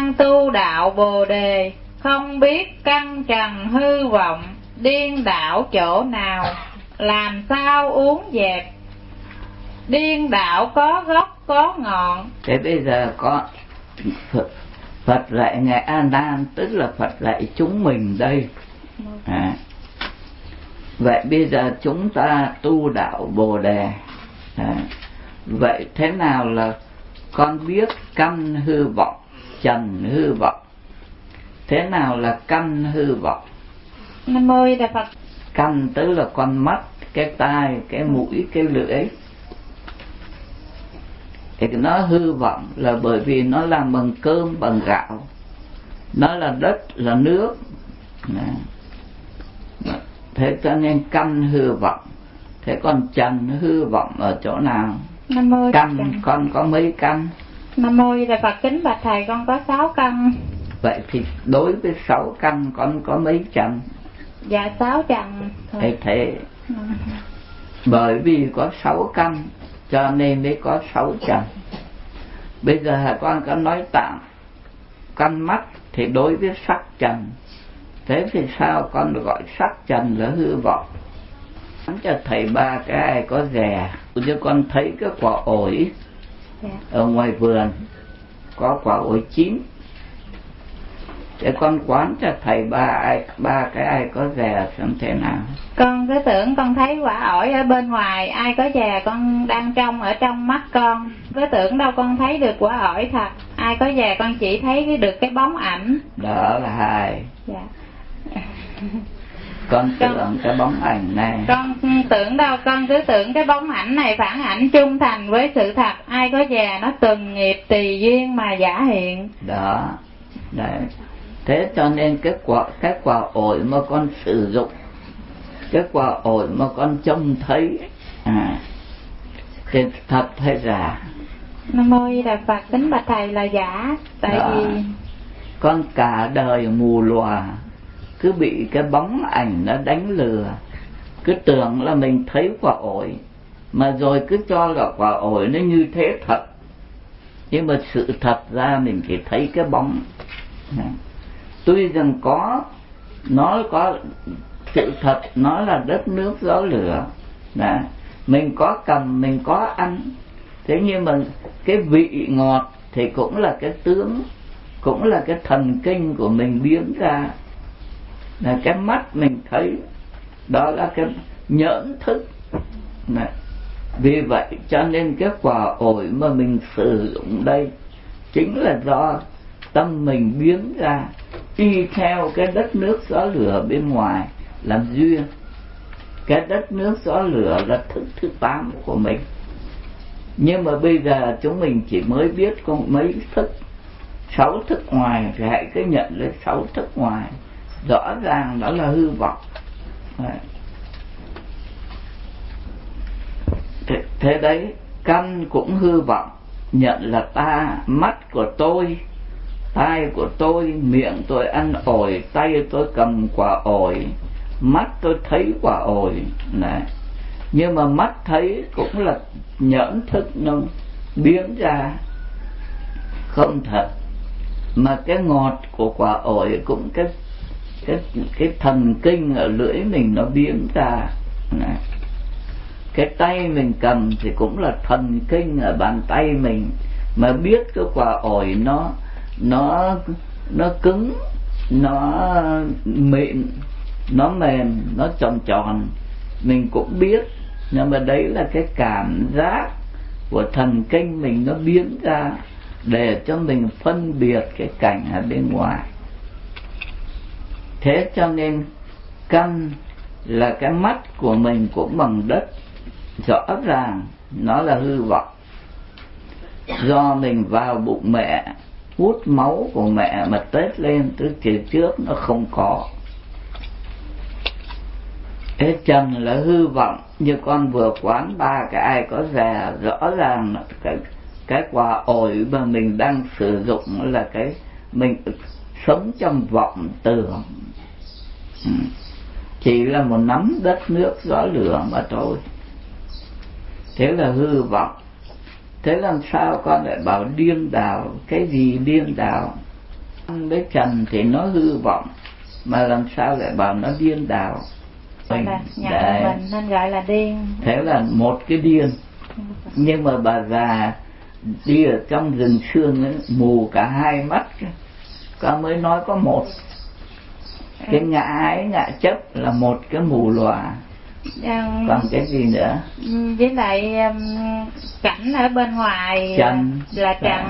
đang tu đạo Bồ Đề, không biết căn trần hư vọng, điên đảo chỗ nào, làm sao uống dẹp. Điên đảo có gốc có ngọn. Thế bây giờ có Phật dạy Ngài A Nan, tức là Phật dạy chúng mình đây. Vậy bây giờ chúng ta tu đạo Bồ Đề. Vậy thế nào là con biết căn hư vọng, trần hư vọng? Thế nào là căn hư vọng? Nam mô Di Đà Phật. Căn tức là con mắt, cái tai, cái mũi, cái lưỡi. Thì nó hư vọng là bởi vì nó làm bằng cơm, bằng gạo. Nó là đất, là nước. Thế cho nên căn hư vọng. Thế còn trần hư vọng ở chỗ nào? Căn, con có mấy căn? Nam mô Di Đà Phật. Kính bạch thầy, con có 6 căn. Vậy thì đối với 6 căn con có mấy trần? Dạ 6 trần. Thế bởi vì có 6 căn cho nên mới có 6 trần. Bây giờ con có nói tạm căn mắt thì đối với sắc trần. Thế thì sao con gọi sắc trần là hư vọng? Cho thầy 3 cái ai có rè. Chứ con thấy cái quả ổi ở ngoài vườn, có quả ổi chín. Để con quán cho thầy 3 cái ai có rè xem thế nào. Con cứ tưởng con thấy quả ổi ở bên ngoài, ai có dè con đang trông ở trong mắt con. Cứ tưởng đâu con thấy được quả ổi thật, ai có dè con chỉ thấy được cái bóng ảnh. Đó là hai. Dạ. Con tưởng cái bóng ảnh này. Con tưởng đâu, con cứ tưởng cái bóng ảnh này phản ảnh trung thành với sự thật. Ai có dè nó từng nghiệp tùy duyên mà giả hiện. Đó. Đấy. Thế cho nên cái quả ổi mà con sử dụng, cái quả ổi mà con trông thấy thì thật hay giả? Nam mô Di Đà Phật. Kính bạch thầy là giả. Tại vì con cả đời mù lòa, cứ bị cái bóng ảnh nó đánh lừa, cứ tưởng là mình thấy quả ổi, mà rồi cứ cho là quả ổi nó như thế thật, nhưng mà sự thật ra mình chỉ thấy cái bóng. Tuy rằng nó có sự thật, nó là đất nước gió lửa. Mình có cầm, mình có ăn. Thế nhưng mà cái vị ngọt thì cũng là cái tướng, cũng là cái thần kinh của mình biến ra. Là cái mắt mình thấy, đó là cái nhẫn thức. Vì vậy cho nên cái quả ổi mà mình sử dụng đây chính là do tâm mình biến ra, y theo cái đất nước gió lửa bên ngoài làm duyên. Cái đất nước gió lửa là thức thứ 8 của mình. Nhưng mà bây giờ chúng mình chỉ mới biết có mấy thức, 6 thức ngoài, thì hãy cứ nhận lấy 6 thức ngoài. Rõ ràng đó là hư vọng. Thế đấy, căn cũng hư vọng. Nhận là ta, mắt của tôi, tai của tôi, miệng tôi ăn ổi, tay tôi cầm quả ổi, mắt tôi thấy quả ổi. Nhưng mà mắt thấy cũng là nhẫn thức nó biến ra, không thật. Mà cái ngọt của quả ổi cũng cái thần kinh ở lưỡi mình nó biến ra. Cái tay mình cầm thì cũng là thần kinh ở bàn tay mình, mà biết cái quả ổi nó cứng, nó mịn, nó mềm, nó tròn tròn, mình cũng biết. Nhưng mà đấy là cái cảm giác của thần kinh mình nó biến ra để cho mình phân biệt cái cảnh ở bên ngoài. Thế cho nên căn là cái mắt của mình cũng bằng đất, rõ ràng nó là hư vọng. Do mình vào bụng mẹ, hút máu của mẹ mà tết lên, từ kỳ trước nó không có. Cái trần là hư vọng, như con vừa quán 3 cái ai có rè, rõ ràng là cái quả ổi mà mình đang sử dụng là cái mình sống trong vọng tưởng, chỉ là một nắm đất nước gió lửa mà thôi. Thế là hư vọng. Thế làm sao con lại bảo điên đảo? Cái gì điên đảo? với trần thì nó hư vọng, mà làm sao lại bảo nó điên đảo. Mình nên gọi là điên. Thế là một cái điên. Nhưng mà bà già đi ở trong rừng sương ấy, mù cả hai mắt, có mới nói có một. Cái ngã ái ngã chấp là một cái mù lòa. Còn cái gì nữa? Với lại cảnh ở bên ngoài trần là trần.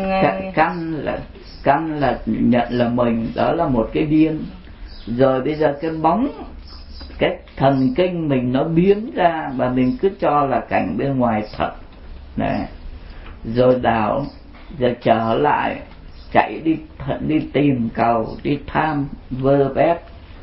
Căn là nhận là mình, đó là một cái điên. Rồi bây giờ cái bóng, cái thần kinh mình nó biến ra và mình cứ cho là cảnh bên ngoài thật này. Rồi đảo, giờ trở lại chạy đi tìm cầu, đi tham vơ vét.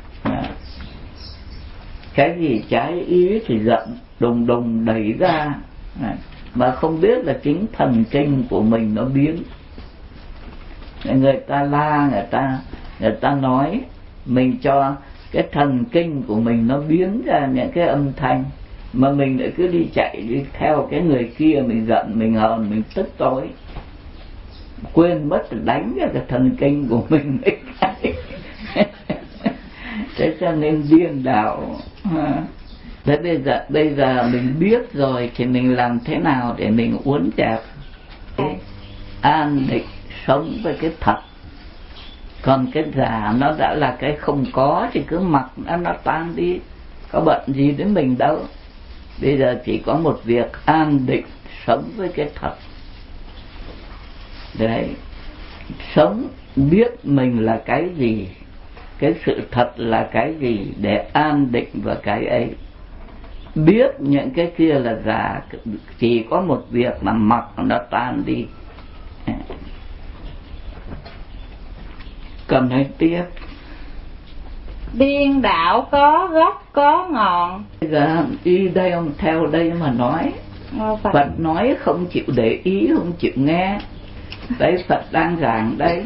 Cái gì trái ý thì giận đùng đùng đẩy ra, mà không biết là chính thần kinh của mình nó biến. Người ta la, người ta nói, mình cho cái thần kinh của mình nó biến ra những cái âm thanh, mà mình lại cứ đi chạy đi theo cái người kia, mình giận, mình hờn, mình tức tối, quên mất đánh ra cái thần kinh của mình. Thế cho nên điên đảo. Thế bây giờ mình biết rồi thì mình làm thế nào để mình uốn chặt an định sống với cái thật. Còn cái giả nó đã là cái không có thì cứ mặc nó tan đi, có bận gì đến mình đâu. Bây giờ chỉ có một việc an định sống với cái thật. Đấy, sống biết mình là cái gì, cái sự thật là cái gì, để an định vào cái ấy. Biết những cái kia là giả, chỉ có một việc là mặc nó tan đi. Còn nói tiếp, điên đảo có gốc có ngọn. bây giờ đi đây ông theo đây mà nói. Phật nói không chịu để ý, không chịu nghe. Đấy, Phật đang giảng đấy.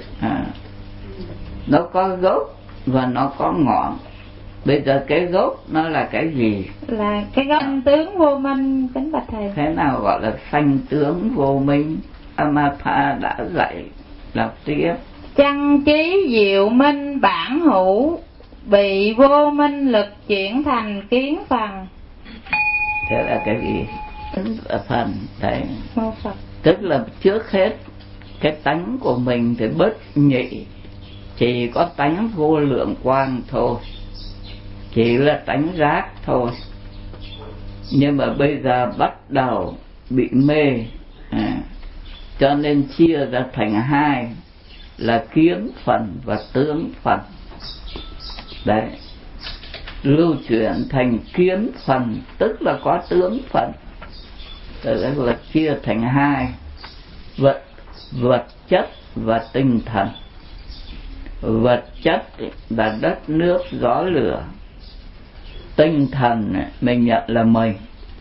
Nó có gốc và nó có ngọn. Bây giờ cái gốc nó là cái gì? Là cái gốc sanh tướng vô minh, kính bạch thầy. Thế nào gọi là sanh tướng vô minh? Amata đã dạy. Đọc tiếp. Chăng trí diệu minh bản hữu, bị vô minh lực chuyển thành kiến phần. Thế là cái gì? Phần đấy. Phật. Tức là trước hết cái tánh của mình thì bất nhị, chỉ có tánh vô lượng quang thôi, chỉ là tánh giác thôi. Nhưng mà bây giờ bắt đầu bị mê, cho nên chia ra thành hai là kiến phần và tướng phần. Đấy, lưu chuyển thành kiến phần tức là có tướng phần. Tức là chia thành hai, vật chất và tinh thần. Vật chất là đất nước gió lửa, tinh thần mình nhận là mình.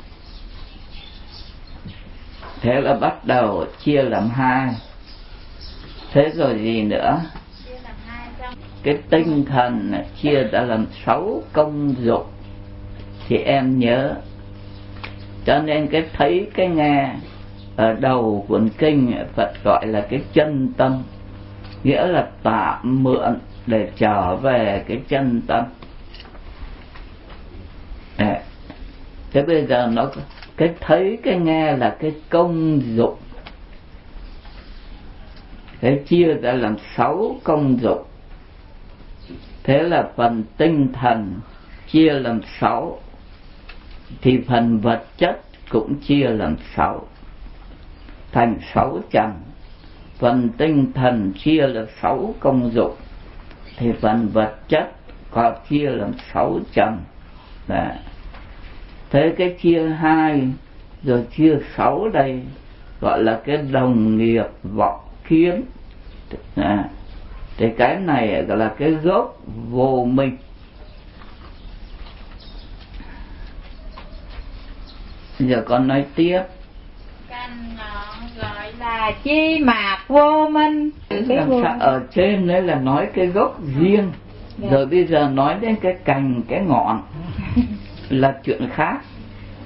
Thế là bắt đầu chia làm hai. Thế rồi gì nữa? Cái tinh thần chia ra làm 6 công dụng thì em nhớ. Cho nên cái thấy cái nghe ở đầu cuốn kinh Phật gọi là cái chân tâm, nghĩa là tạm mượn để trở về cái chân tâm. Thế bây giờ nó cái thấy cái nghe là cái công dụng, cái chia ra làm 6 công dụng. Thế là phần tinh thần chia làm 6, thì phần vật chất cũng chia làm 6, thành 6 trần. Phần tinh thần chia là 6 công dụng, thì phần vật chất có chia làm 6 trần. Thế cái chia 2 rồi chia 6 đây gọi là cái đồng nghiệp vọng kiến. Thì cái này gọi là cái gốc vô minh. Giờ con nói tiếp. Cành ngọn gọi là chi mạc vô minh. Làm sao ở trên đấy là nói cái gốc riêng, rồi bây giờ nói đến cái cành cái ngọn là chuyện khác.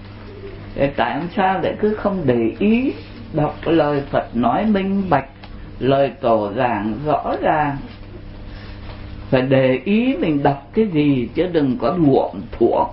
Tại sao lại cứ không để ý đọc lời Phật nói minh bạch, lời tổ giảng rõ ràng, phải để ý mình đọc cái gì chứ đừng có luộm thuộm.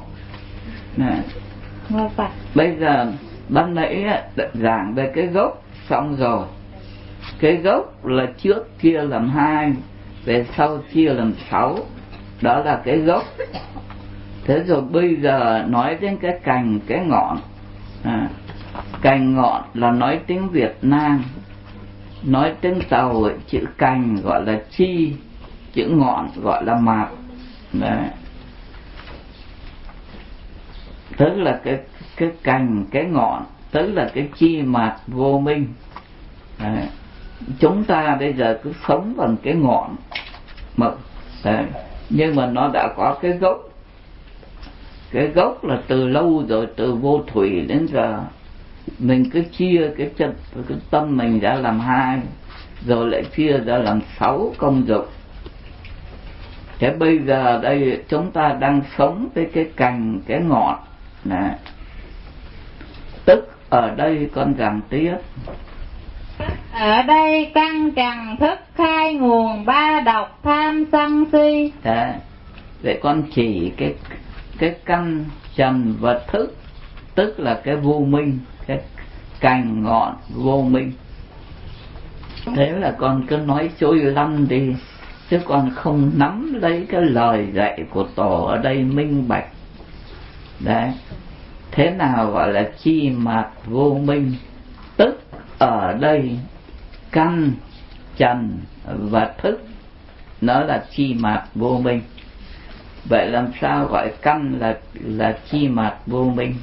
Bây giờ ban nãy giảng về cái gốc xong rồi. Cái gốc là trước chia làm 2, về sau chia làm 6, đó là cái gốc. Thế rồi bây giờ nói đến cái cành, cái ngọn. Cành ngọn là nói tiếng Việt Nam, nói tiếng Tàu chữ cành gọi là chi, chữ ngọn gọi là mạt. Đấy. Tức là cái cành, cái ngọn, tức là cái chi mạt vô minh. Đấy. Chúng ta bây giờ cứ sống bằng cái ngọn mà, nhưng mà nó đã có cái gốc. Cái gốc là từ lâu rồi, từ vô thủy đến giờ mình cứ chia cái tâm mình ra làm 2, rồi lại chia ra làm 6 công dụng. Thế bây giờ đây chúng ta đang sống với cái cành, cái ngọn này. Tức ở đây con giảng tiếp. Ở đây căn trần thức khai nguồn 3 độc tham sân si. Đấy. Vậy con chỉ cái căn trần và thức, tức là cái vô minh, cái cành ngọn vô minh. Thế là con cứ nói trôi lăn đi, chứ con không nắm lấy cái lời dạy của tổ ở đây minh bạch. Đấy. Thế nào gọi là chi mạt vô minh? Tức ở đây căn trần và thức nó là chi mạt vô minh. Vậy làm sao gọi căn là chi mạt vô minh?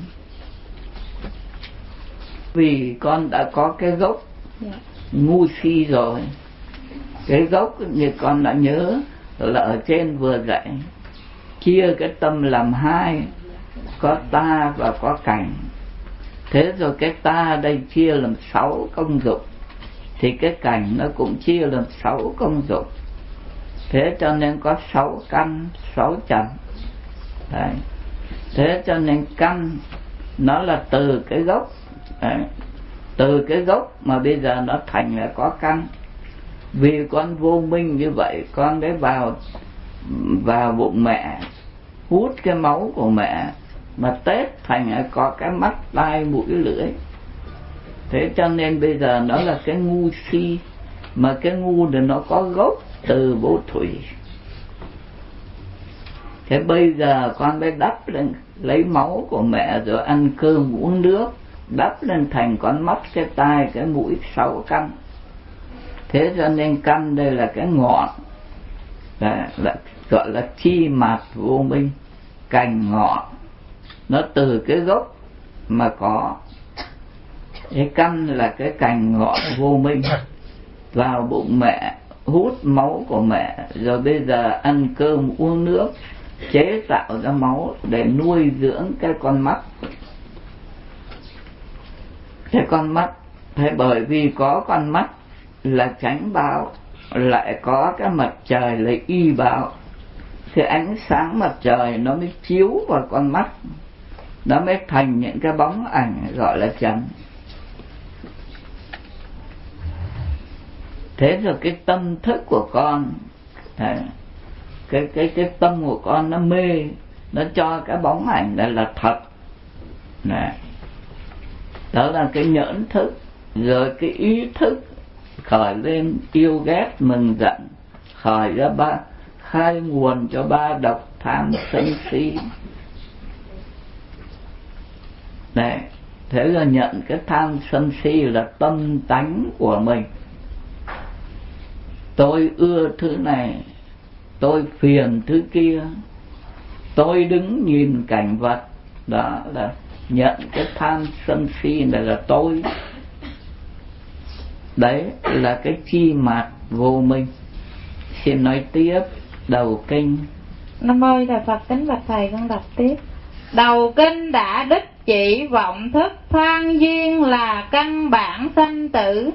Vì con đã có cái gốc ngu si rồi. Cái gốc như con đã nhớ là ở trên vừa dạy, chia cái tâm làm 2, có ta và có cảnh. Thế rồi cái ta đây chia làm 6 công dụng, thì cái cảnh nó cũng chia làm 6 công dụng. Thế cho nên có 6 căn, 6 trần. Đấy. Thế cho nên căn nó là từ cái gốc. Đấy. Từ cái gốc mà bây giờ nó thành là có căn. Vì con vô minh như vậy, con đấy vào bụng mẹ, hút cái máu của mẹ mà tết thành là có cái mắt, tai, mũi, lưỡi. Thế cho nên bây giờ nó là cái ngu si, mà cái ngu thì nó có gốc từ vô thủy. Thế bây giờ con mới đắp lên, lấy máu của mẹ rồi ăn cơm uống nước, đắp lên thành con mắt, cái tai, cái mũi, 6 căn. Thế cho nên căn đây là cái ngọn, là gọi là chi mạt vô minh, cành ngọn. Nó từ cái gốc mà có. Cái căn là cái cành ngọn vô minh, vào bụng mẹ, hút máu của mẹ, rồi bây giờ ăn cơm uống nước, chế tạo ra máu để nuôi dưỡng cái con mắt. Cái con mắt, thế bởi vì có con mắt là chánh báo, lại có cái mặt trời là y báo, thì ánh sáng mặt trời nó mới chiếu vào con mắt, nó mới thành những cái bóng ảnh gọi là trần. Thế rồi cái tâm thức của con, cái tâm của con nó mê, nó cho cái bóng ảnh là thật. Đó là cái nhẫn thức. Rồi cái ý thức khởi lên yêu ghét mừng giận, khởi ra khai nguồn cho 3 độc tham sân si. Đấy. Thế là nhận cái tham sân si là tâm tánh của mình. Tôi ưa thứ này, tôi phiền thứ kia, tôi đứng nhìn cảnh vật. Đó là nhận cái tham sân si này là tôi. Đấy là cái chi mạt vô minh. Xin nói tiếp đầu kinh. Nam mô Đại Phật. Kính bạch thầy, con đọc tiếp. Đầu kinh đã đích chỉ vọng thức thoan duyên là căn bản sanh tử.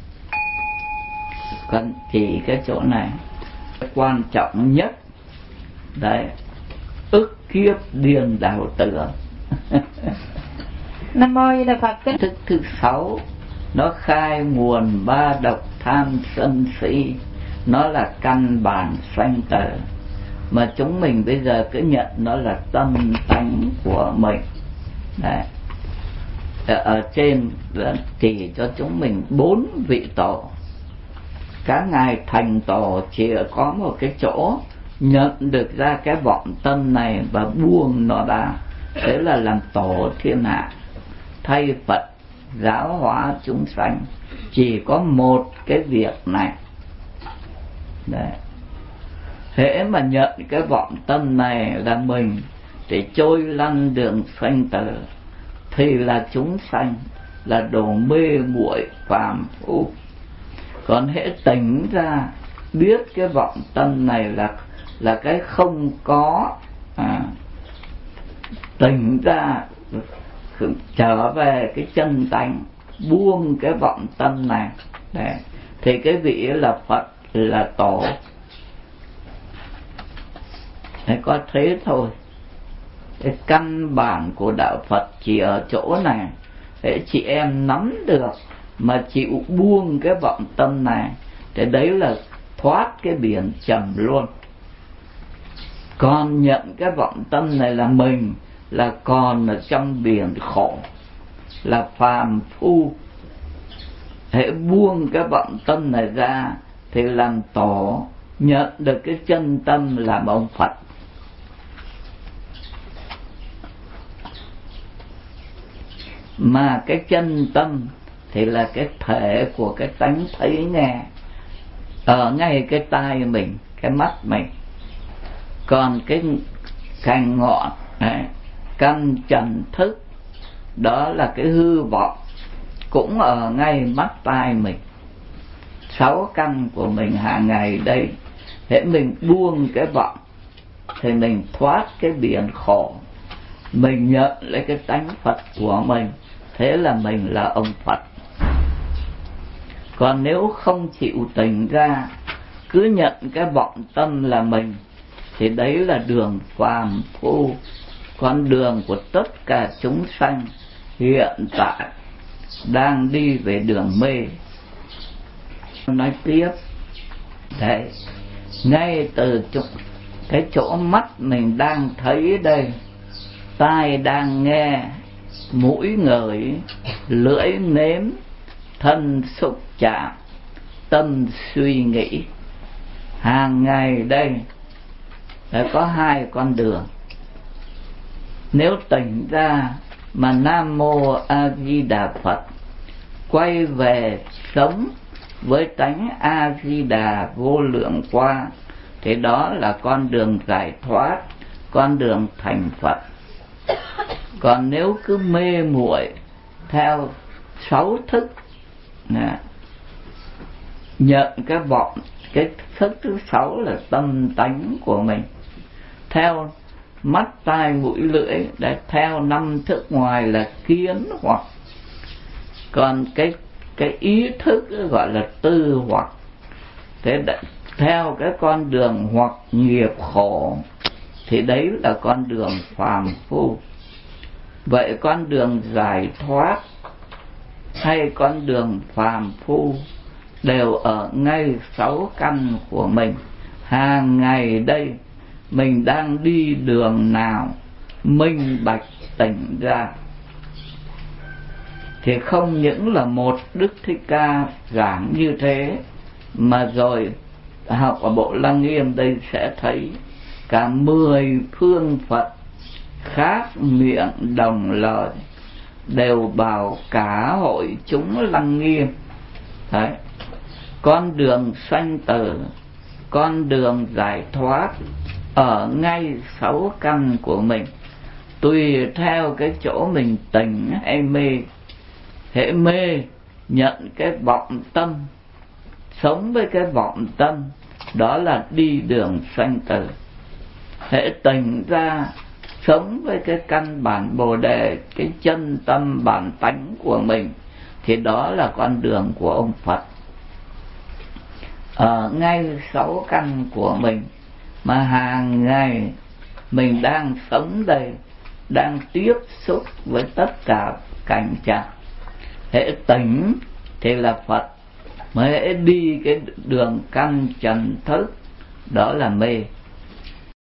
Con chỉ cái chỗ này quan trọng nhất. Đấy, ức kiếp điền đảo tưởng. Nam mô Đại Phật. Kính thức thứ 6 nó khai nguồn ba độc tham sân si, nó là căn bản sanh tử. Mà chúng mình bây giờ cứ nhận nó là tâm tánh của mình. Đấy. Ở trên chỉ cho chúng mình 4 vị tổ. Các ngài thành tổ chỉ có một cái chỗ nhận được ra cái vọng tâm này và buông nó ra, thế là làm tổ thiên hạ, thay Phật giáo hóa chúng sanh. Chỉ có một cái việc này. Đấy. Hễ mà nhận cái vọng tâm này là mình để trôi lăn đường sanh tử, thì là chúng sanh, là đồ mê muội phàm phu. Còn hễ tỉnh ra biết cái vọng tâm này là cái không có, tỉnh ra trở về cái chân tánh, buông cái vọng tâm này. Đấy. Thì cái vị là Phật, là tổ. Đấy, có thế thôi. Cái căn bản của đạo Phật chỉ ở chỗ này. Thế chị em nắm được mà chịu buông cái vọng tâm này, thì đấy là thoát cái biển trầm luôn. Còn nhận cái vọng tâm này là mình, là còn ở trong biển khổ, là phàm phu. Hễ buông cái vọng tâm này ra thì làm tổ, nhận được cái chân tâm làm ông Phật. Mà cái chân tâm thì là cái thể của cái tánh thấy nghe, ở ngay cái tai mình, cái mắt mình. Còn cái cành ngọn, căn trần thức, đó là cái hư vọng, cũng ở ngay mắt tai mình. 6 căn của mình hàng ngày đây, hễ mình buông cái vọng thì mình thoát cái biển khổ, mình nhận lấy cái tánh Phật của mình, thế là mình là ông Phật. Còn nếu không chịu tỉnh ra, cứ nhận cái vọng tâm là mình, thì đấy là đường phàm phu, con đường của tất cả chúng sanh hiện tại đang đi về đường mê. Nói tiếp, đấy, ngay từ cái chỗ mắt mình đang thấy đây, tai đang nghe, mũi ngửi, lưỡi nếm, thân xúc chạm, tâm suy nghĩ, hàng ngày đây đã có 2 con đường. Nếu tỉnh ra mà Nam Mô A Di Đà Phật, quay về sống với tánh A Di Đà vô lượng qua, thì đó là con đường giải thoát, con đường thành Phật. Còn nếu cứ mê muội theo 6 thức, nhận cái vọng, cái thức thứ 6 là tâm tánh của mình, theo mắt tai mũi lưỡi, để theo 5 thức ngoài là kiến hoặc. Còn cái ý thức gọi là tư hoặc. Thế theo cái con đường hoặc nghiệp khổ, thì đấy là con đường phàm phu. Vậy con đường giải thoát hay con đường phàm phu đều ở ngay 6 căn của mình. Hàng ngày đây mình đang đi đường nào minh bạch tỉnh ra, thì không những là một Đức Thích Ca giảng như thế, mà rồi học ở bộ Lăng Nghiêm đây sẽ thấy cả 10 phương Phật khác miệng đồng lời đều bảo cả hội chúng Lăng Nghiêm. Đấy, con đường sanh tử, con đường giải thoát ở ngay 6 căn của mình, tùy theo cái chỗ mình tỉnh hay mê. Hễ mê, nhận cái vọng tâm, sống với cái vọng tâm, đó là đi đường sanh tử. Hễ tỉnh ra, sống với cái căn bản Bồ Đề, cái chân tâm bản tánh của mình, thì đó là con đường của ông Phật. Ở ngay 6 căn của mình mà hàng ngày mình đang sống đây, đang tiếp xúc với tất cả cảnh trạng. Hễ tỉnh thì là Phật mới đi cái đường căn trần thức, đó là mê.